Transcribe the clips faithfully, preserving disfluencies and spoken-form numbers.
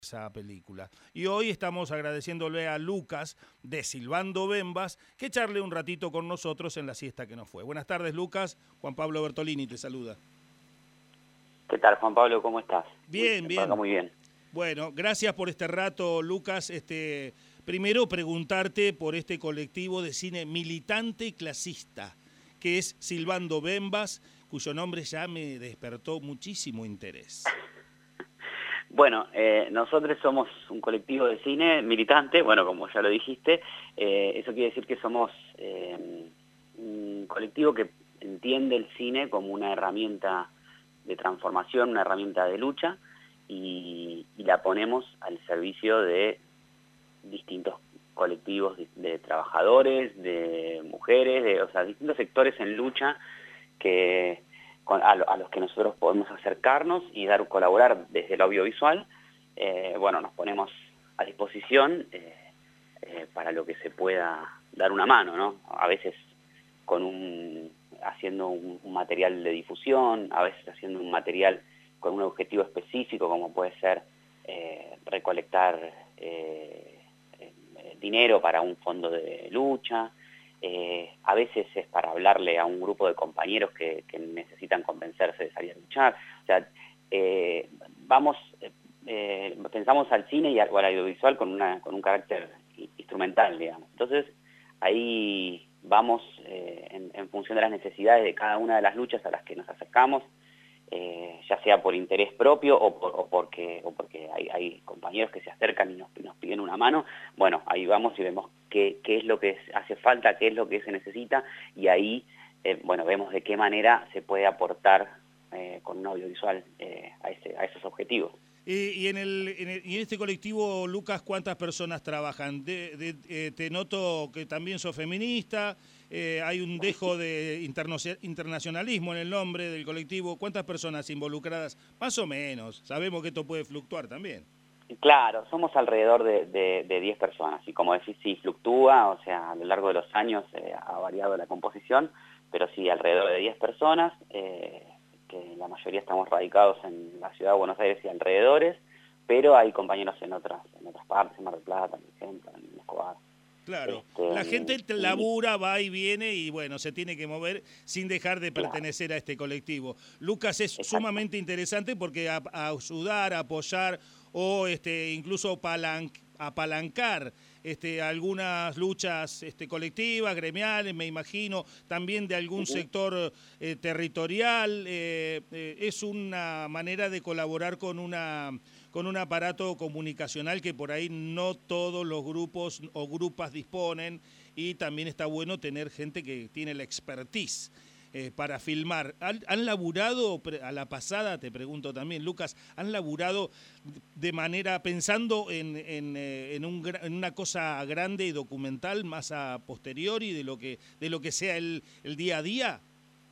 esa película. Y hoy estamos agradeciéndole a Lucas de Silbando Bembas que charle un ratito con nosotros en la siesta que nos fue. Buenas tardes, Lucas. Juan Pablo Bertolini te saluda. ¿Qué tal, Juan Pablo? ¿Cómo estás? Bien, muy, bien. Acá muy bien. Bueno, gracias por este rato, Lucas. Este, primero preguntarte por este colectivo de cine militante y clasista, que es Silbando Bembas, cuyo nombre ya me despertó muchísimo interés. Bueno, eh, nosotros somos un colectivo de cine militante, bueno, como ya lo dijiste, eh, eso quiere decir que somos eh, un colectivo que entiende el cine como una herramienta de transformación, una herramienta de lucha, y, y la ponemos al servicio de distintos colectivos de, de trabajadores, de mujeres, de, o sea, distintos sectores en lucha que con, a, a los que nosotros podemos acercarnos y dar colaborar desde el audiovisual. Eh, bueno, nos ponemos a disposición eh, eh, para lo que se pueda dar una mano, ¿no? A veces con un haciendo un, un material de difusión, a veces haciendo un material con un objetivo específico, como puede ser eh, recolectar eh, eh, dinero para un fondo de lucha. Eh, a veces es para hablarle a un grupo de compañeros que, que necesitan convencerse de salir a luchar. O sea, eh, vamos, eh, pensamos al cine y al, al audiovisual con, una, con un carácter instrumental, digamos. Entonces, ahí vamos eh, en, en función de las necesidades de cada una de las luchas a las que nos acercamos, eh, ya sea por interés propio o, por, o porque, o porque hay, hay compañeros que se acercan y nos, nos piden una mano. Bueno, ahí vamos y vemos qué, qué es lo que hace falta, qué es lo que se necesita, y ahí eh, bueno, vemos de qué manera se puede aportar eh, con un audiovisual eh, a, ese, a esos objetivos. Eh, y, en el, en el, y en este colectivo, Lucas, ¿cuántas personas trabajan? De, de, eh, te noto que también sos feminista, eh, hay un dejo de interno, internacionalismo en el nombre del colectivo. ¿Cuántas personas involucradas? Más o menos. Sabemos que esto puede fluctuar también. Claro, somos alrededor de, de, de diez personas, y como decís, sí, fluctúa, o sea, a lo largo de los años eh, ha variado la composición, pero sí, alrededor de diez personas, eh, que la mayoría estamos radicados en la ciudad de Buenos Aires y alrededores, pero hay compañeros en otras en otras partes, en Mar del Plata, por ejemplo, en Escobar. Claro, Este, la gente y, labura, va y viene y bueno, se tiene que mover sin dejar de pertenecer claro, a este colectivo. Lucas, es exacto. sumamente interesante porque a, a ayudar, a apoyar o este incluso palan, apalancar este, algunas luchas este, colectivas, gremiales, me imagino, también de algún Uh-huh. sector eh, territorial, eh, eh, es una manera de colaborar con una con un aparato comunicacional que por ahí no todos los grupos o grupas disponen, y también está bueno tener gente que tiene la expertise eh, para filmar. ¿Han, ¿Han laburado, a la pasada te pregunto también, Lucas, han laburado de manera, pensando en, en, en, un, en una cosa grande y documental más a posteriori de lo que, de lo que sea el, el día a día?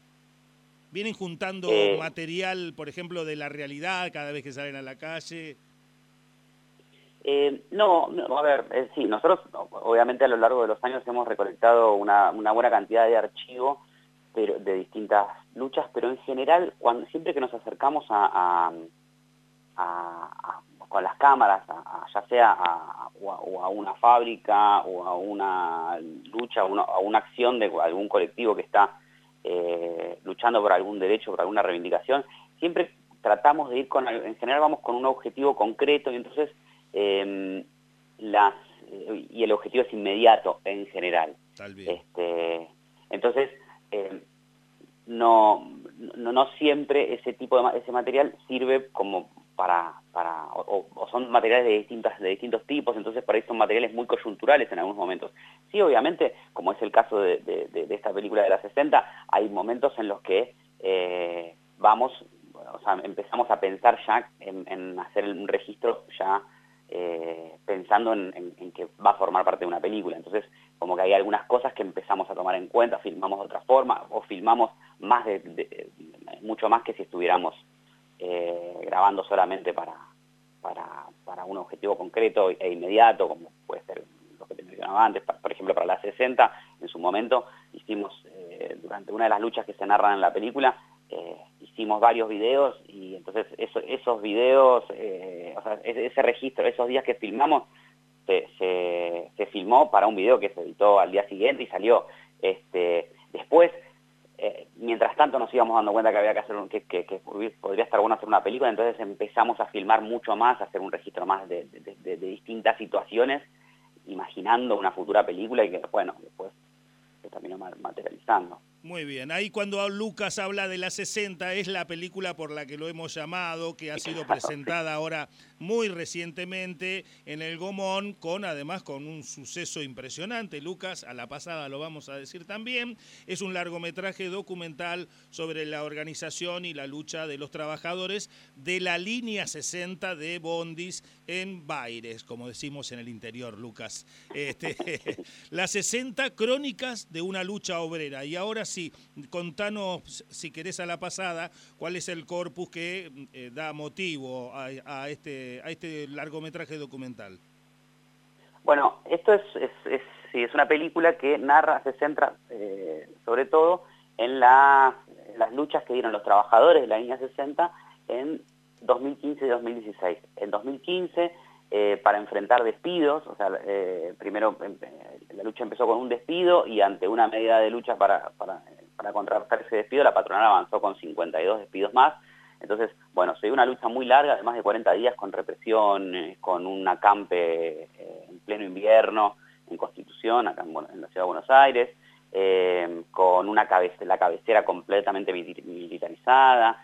¿Vienen juntando Eh, material, por ejemplo, de la realidad cada vez que salen a la calle? Eh, no, no, a ver, eh, sí, nosotros obviamente a lo largo de los años hemos recolectado una, una buena cantidad de archivo pero, de distintas luchas, pero en general, cuando siempre que nos acercamos a, a, a, a con las cámaras, a, a, ya sea a, o, a, o a una fábrica o a una lucha, o una, a una acción de algún colectivo que está eh, luchando por algún derecho, por alguna reivindicación, siempre tratamos de ir con, en general vamos con un objetivo concreto, y entonces Eh, las eh, y el objetivo es inmediato en general. Tal bien. Este, entonces eh, no, no no siempre ese tipo de ese material sirve como para para o, o son materiales de distintas de distintos tipos, entonces por ahí son materiales muy coyunturales en algunos momentos. Sí, obviamente, como es el caso de, de, de esta película de la sesenta, hay momentos en los que eh, vamos, o sea, empezamos a pensar ya en, en hacer un registro ya Eh, pensando en, en, en que va a formar parte de una película. Entonces, como que hay algunas cosas que empezamos a tomar en cuenta, filmamos de otra forma, o filmamos más de, de, de mucho más que si estuviéramos eh, grabando solamente para, para, para un objetivo concreto e inmediato, como puede ser lo que te mencionaba antes, por ejemplo, para la sesenta, en su momento hicimos, eh, durante una de las luchas que se narran en la película, eh, hicimos varios videos, y entonces eso, esos videos, eh, o sea, ese, ese registro, esos días que filmamos, se, se, se filmó para un video que se editó al día siguiente y salió. Este, después, eh, mientras tanto nos íbamos dando cuenta que había que hacer un, que, que, que podría estar bueno hacer una película, entonces empezamos a filmar mucho más, a hacer un registro más de, de, de, de distintas situaciones, imaginando una futura película y que, bueno, después se terminó materializando. Muy bien, ahí cuando Lucas habla de la sesenta es la película por la que lo hemos llamado, que ha sido presentada ahora muy recientemente en el Gomón, con además con un suceso impresionante. Lucas, a la pasada lo vamos a decir también, es un largometraje documental sobre la organización y la lucha de los trabajadores de la línea sesenta de Bondis en Baires, como decimos en el interior, Lucas. Este, las sesenta crónicas de una lucha obrera. Y ahora sí, contanos, si querés a la pasada, cuál es el corpus que eh, da motivo a, a, este, a este largometraje documental. Bueno, esto es, es, es, sí, es una película que narra, se centra eh, sobre todo en, la, en las luchas que dieron los trabajadores de la línea sesenta en dos mil quince y dos mil dieciséis. En dos mil quince, eh, para enfrentar despidos, o sea, eh, primero eh, la lucha empezó con un despido y ante una medida de lucha para, para, para contrarrestar ese despido, la patronal avanzó con cincuenta y dos despidos más. Entonces, bueno, se dio una lucha muy larga, de más de cuarenta días, con represión, eh, con un acampe eh, en pleno invierno, en Constitución, acá en, bueno, en la ciudad de Buenos Aires, eh, con una cabece la cabecera completamente militarizada.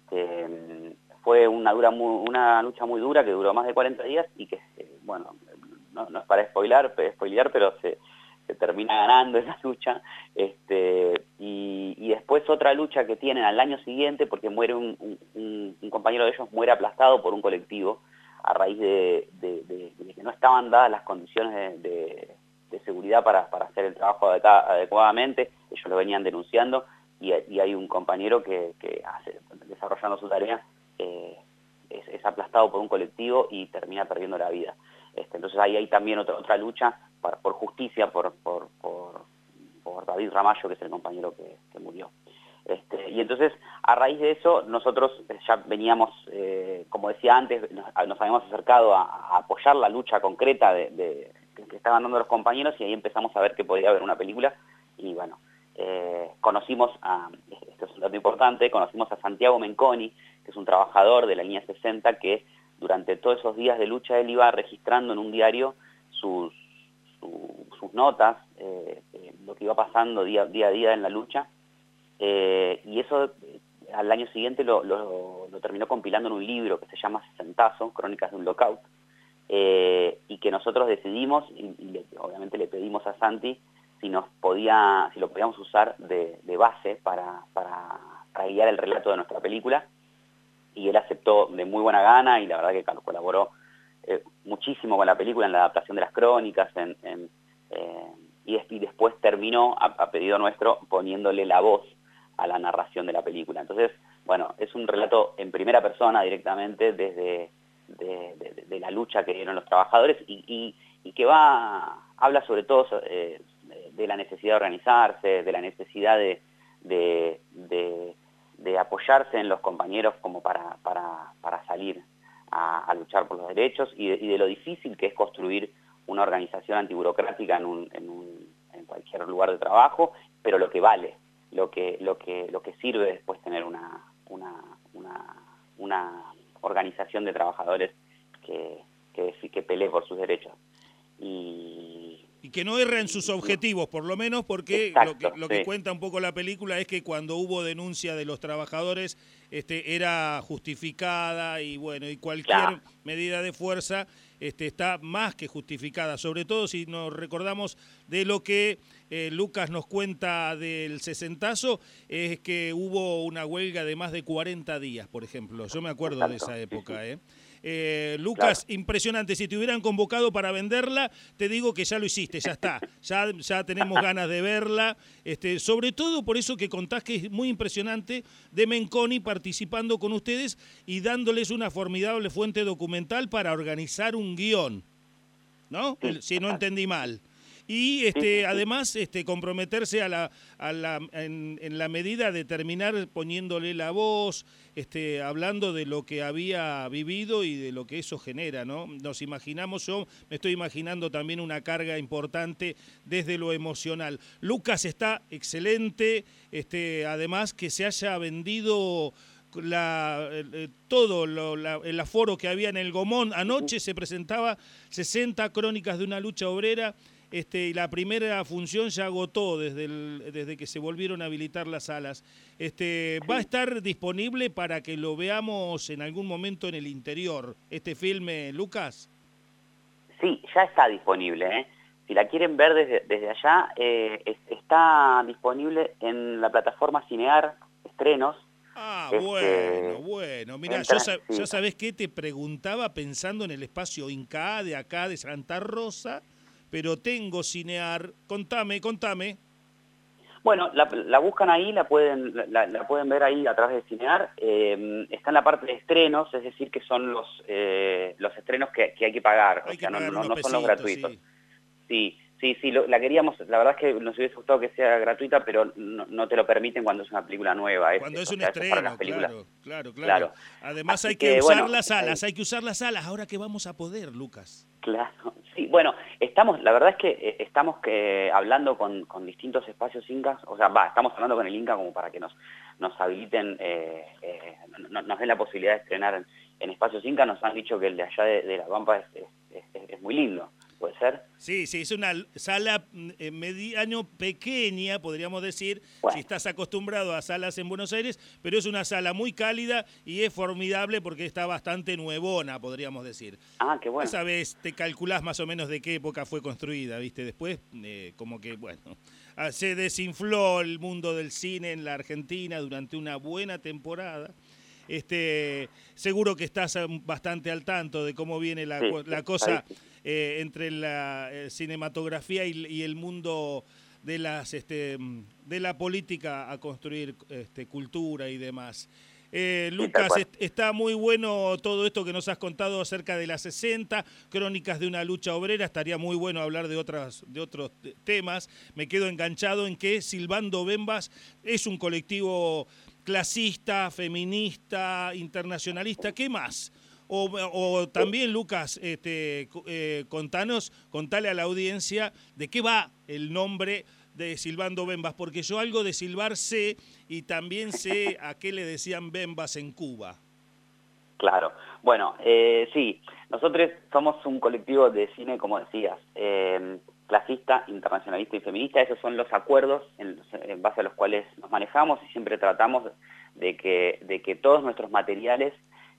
Este, fue una, dura, muy, una lucha muy dura que duró más de cuarenta días y que, eh, bueno, no, no es para spoilar, spoilear, pero se, se termina ganando esa lucha. Este, y, y después otra lucha que tienen al año siguiente, porque muere un, un, un compañero de ellos, muere aplastado por un colectivo a raíz de, de, de, de que no estaban dadas las condiciones de, de, de seguridad para, para hacer el trabajo adecuadamente. Ellos lo venían denunciando y, y hay un compañero que, que hace, desarrollando su tarea, eh, es, es aplastado por un colectivo y termina perdiendo la vida. Este, entonces ahí hay también otra, otra lucha para, por justicia, por, por, por, por David Ramallo, que es el compañero que, que murió. Este, y entonces, a raíz de eso, nosotros ya veníamos, eh, como decía antes, nos, nos habíamos acercado a, a apoyar la lucha concreta de, de, que estaban dando los compañeros, y ahí empezamos a ver que podía haber una película. Y bueno, eh, conocimos a, esto es un dato importante, conocimos a Santiago Menconi, que es un trabajador de la línea sesenta, que durante todos esos días de lucha él iba registrando en un diario sus, su, sus notas, eh, eh, lo que iba pasando día, día a día en la lucha. Eh, y eso eh, al año siguiente lo, lo, lo terminó compilando en un libro que se llama Sesentazo, Crónicas de un Lockout, eh, y que nosotros decidimos, y, y le, obviamente le pedimos a Santi si nos podía, si lo podíamos usar de, de base para, para, para guiar el relato de nuestra película, y él aceptó de muy buena gana, y la verdad que colaboró eh, muchísimo con la película en la adaptación de las crónicas, en, en, eh, y, y después terminó, a, a pedido nuestro, poniéndole la voz a la narración de la película. Entonces, bueno, es un relato en primera persona directamente desde de, de, de la lucha que dieron los trabajadores, y, y, y que va, habla sobre todo eh, de la necesidad de organizarse, de la necesidad de, de, de, de apoyarse en los compañeros como para, para, para salir a, a luchar por los derechos, y de, y de lo difícil que es construir una organización antiburocrática en, un, en, un, en cualquier lugar de trabajo, pero lo que vale, lo que, lo que, lo que sirve después tener una, una, una, una organización de trabajadores que, que, que pelee por sus derechos. Y, y que no erra en sus objetivos, por lo menos, porque exacto, lo, que, lo sí. que cuenta un poco la película es que cuando hubo denuncia de los trabajadores este, era justificada, y bueno, y cualquier claro. medida de fuerza este, está más que justificada, sobre todo si nos recordamos de lo que eh, Lucas nos cuenta del sesentazo, es que hubo una huelga de más de cuarenta días, por ejemplo. Yo me acuerdo exacto, de esa época, sí, sí. ¿eh? Eh, Lucas, claro. Impresionante. Si te hubieran convocado para venderla, te digo que ya lo hiciste, ya está. Ya, ya tenemos ganas de verla. Este, sobre todo por eso que contás, que es muy impresionante, de Menconi participando con ustedes y dándoles una formidable fuente documental para organizar un guión, ¿no? Sí, si no entendí mal. Y este, Sí, sí, sí. además este, comprometerse a la, a la, en, en la medida de terminar poniéndole la voz, este, hablando de lo que había vivido y de lo que eso genera, ¿no? Nos imaginamos, yo me estoy imaginando también una carga importante desde lo emocional. Lucas está excelente, este, además que se haya vendido la, eh, todo lo, la, el aforo que había en el Gomón. Anoche se presentaba sesenta crónicas de una lucha obrera. Este, y la primera función ya agotó desde, el, desde que se volvieron a habilitar las salas. Este, ¿Va a estar disponible para que lo veamos en algún momento en el interior, este filme, Lucas? Sí, ya está disponible, ¿eh? Si la quieren ver desde, desde allá, eh, es, está disponible en la plataforma Cinear Estrenos. Ah, Este, bueno, bueno. Mira, yo entra, sab sí. ya sabés que te preguntaba pensando en el espacio Inca de acá, de Santa Rosa, pero tengo Cinear. Contame, contame. Bueno, la, la buscan ahí, la pueden, la, la pueden ver ahí a través de Cinear. Eh, está en la parte de estrenos, es decir, que son los, eh, los estrenos que, que hay que pagar, o Hay que sea, no, pagar no, unos no son los pesitos, gratuitos. sí. Sí, sí, sí, lo, la queríamos, la verdad es que nos hubiese gustado que sea gratuita, pero no, no te lo permiten cuando es una película nueva, es, Cuando es, es o un sea, eso es para las estreno, películas, claro, claro, claro. claro. Además Así hay que que, usar bueno, las está salas, ahí. hay que usar las salas. Ahora que vamos a poder, Lucas. Claro, sí, bueno, estamos, la verdad es que eh, estamos que, hablando con, con distintos espacios incas, o sea, va, estamos hablando con el Inca como para que nos, nos habiliten, eh, eh, no, nos den la posibilidad de estrenar en, en espacios incas. Nos han dicho que el de allá de, de La Pampa es, es, es, es muy lindo, ¿puede ser? Sí, sí, es una sala eh, mediano pequeña, podríamos decir, si Bueno, estás acostumbrado a salas en Buenos Aires, pero es una sala muy cálida y es formidable porque está bastante nuevona, podríamos decir. ah, qué bueno. Esa vez te calculás más o menos de qué época fue construida, ¿viste? Después, eh, como que, bueno, se desinfló el mundo del cine en la Argentina durante una buena temporada. Este, seguro que estás bastante al tanto de cómo viene la, Sí, sí, la está cosa difícil. eh, entre la eh, cinematografía y, y el mundo de las este, de la política a construir este, cultura y demás. Eh, Sí, tal Lucas, cual. est está muy bueno todo esto que nos has contado acerca de las sesenta crónicas de una lucha obrera. Estaría muy bueno hablar de, otras, de otros temas. Me quedo enganchado en que Silbando Bembas es un colectivo clasista, feminista, internacionalista. ¿Qué más? O, o también, Lucas, este, eh, contanos, contale a la audiencia de qué va el nombre de Silbando Bembas, porque yo algo de silbar sé y también sé a qué le decían Bembas en Cuba. Claro. Bueno, eh, sí, nosotros somos un colectivo de cine, como decías, eh, clasista, internacionalista y feminista. Esos son los acuerdos en, en base a los cuales nos manejamos y siempre tratamos de que, de que todos nuestros materiales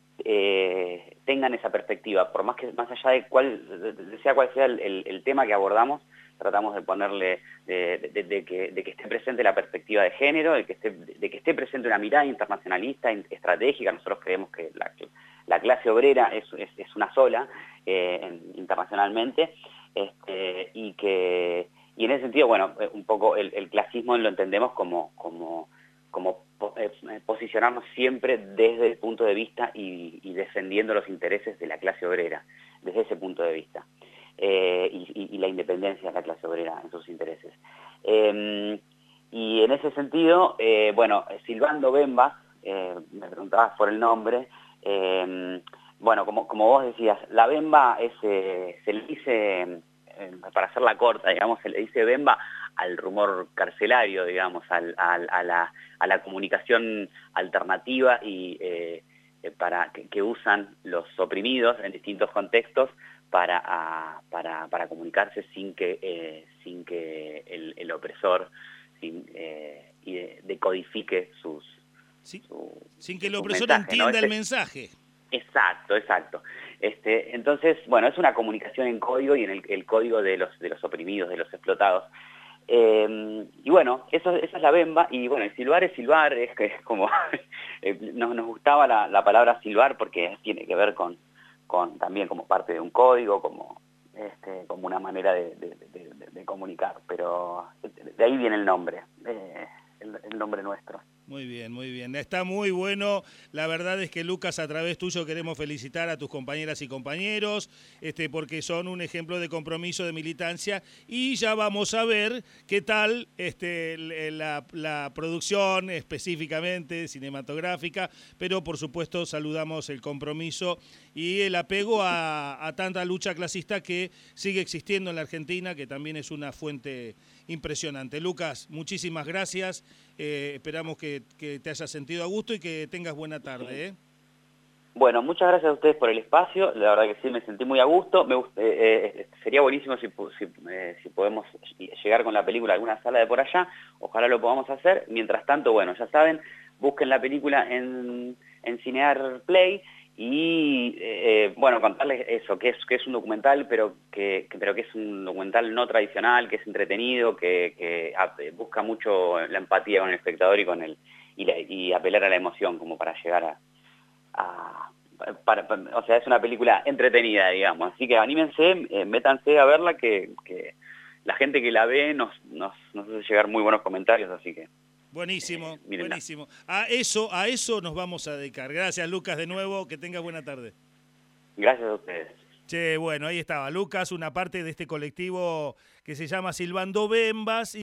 eh, tengan esa perspectiva, por más que más allá de cuál, de, sea cual sea el, el, el tema que abordamos, tratamos de ponerle, de, de, de, que, de que esté presente la perspectiva de género, de que esté, de que esté presente una mirada internacionalista, estratégica. Nosotros creemos que la, la clase obrera es, es, es una sola eh, internacionalmente, este, y que y en ese sentido, bueno, un poco el, el clasismo lo entendemos como, como, como eh, posicionarnos siempre desde el punto de vista y, y defendiendo los intereses de la clase obrera, desde ese punto de vista. Eh, y, y la independencia de la clase obrera en sus intereses. Eh, y en ese sentido, eh, bueno, Silbando Bembas, eh, me preguntabas por el nombre, eh, bueno, como, como vos decías, la bemba es, eh, se le dice, eh, para hacerla corta, digamos, se le dice bemba al rumor carcelario, digamos, al, al, a, la, a la comunicación alternativa y eh, para que, que usan los oprimidos en distintos contextos Para, a, para, para comunicarse sin que, eh, sin que el, el opresor sin, eh, y de, decodifique sus, Sí, su, sin que el sus opresor mensajes, ¿no? entienda el Este, mensaje. exacto, exacto. Este, entonces, bueno, es una comunicación en código y en el, el código de los, de los oprimidos, de los explotados. Eh, y bueno, eso, esa es la bemba, y bueno, el silbar es silbar, es, es como, nos, nos gustaba la, la palabra silbar porque tiene que ver con Con, también como parte de un código, como, este, como una manera de, de, de, de, de comunicar, pero de ahí viene el nombre, eh, el, el nombre nuestro. Muy bien, muy bien. Está muy bueno. La verdad es que, Lucas, a través tuyo queremos felicitar a tus compañeras y compañeros, este, porque son un ejemplo de compromiso, de militancia, y ya vamos a ver qué tal este, la, la producción específicamente cinematográfica, pero por supuesto saludamos el compromiso y el apego a, a tanta lucha clasista que sigue existiendo en la Argentina, que también es una fuente impresionante. Lucas, muchísimas gracias. Eh, esperamos que, que te hayas sentido a gusto y que tengas buena tarde. ¿eh? Bueno, muchas gracias a ustedes por el espacio. La verdad que sí, me sentí muy a gusto. Me gust- eh, eh, sería buenísimo si, si, eh, si podemos llegar con la película a alguna sala de por allá. Ojalá lo podamos hacer. Mientras tanto, bueno, ya saben, busquen la película en, en Cinear Play. Y, eh, bueno, contarles eso, que es, que es un documental, pero que, que, pero que es un documental no tradicional, que es entretenido, que, que busca mucho la empatía con el espectador y con el y, la, y apelar a la emoción, como para llegar a... a para, para, o sea, es una película entretenida, digamos. Así que anímense, eh, métanse a verla, que, que la gente que la ve nos, nos, nos hace llegar muy buenos comentarios, así que... Buenísimo, Eh, buenísimo. A eso, a eso nos vamos a dedicar. Gracias, Lucas, de nuevo. Que tengas buena tarde. Gracias a ustedes. Che, bueno, ahí estaba Lucas, una parte de este colectivo que se llama Silbando Bembas.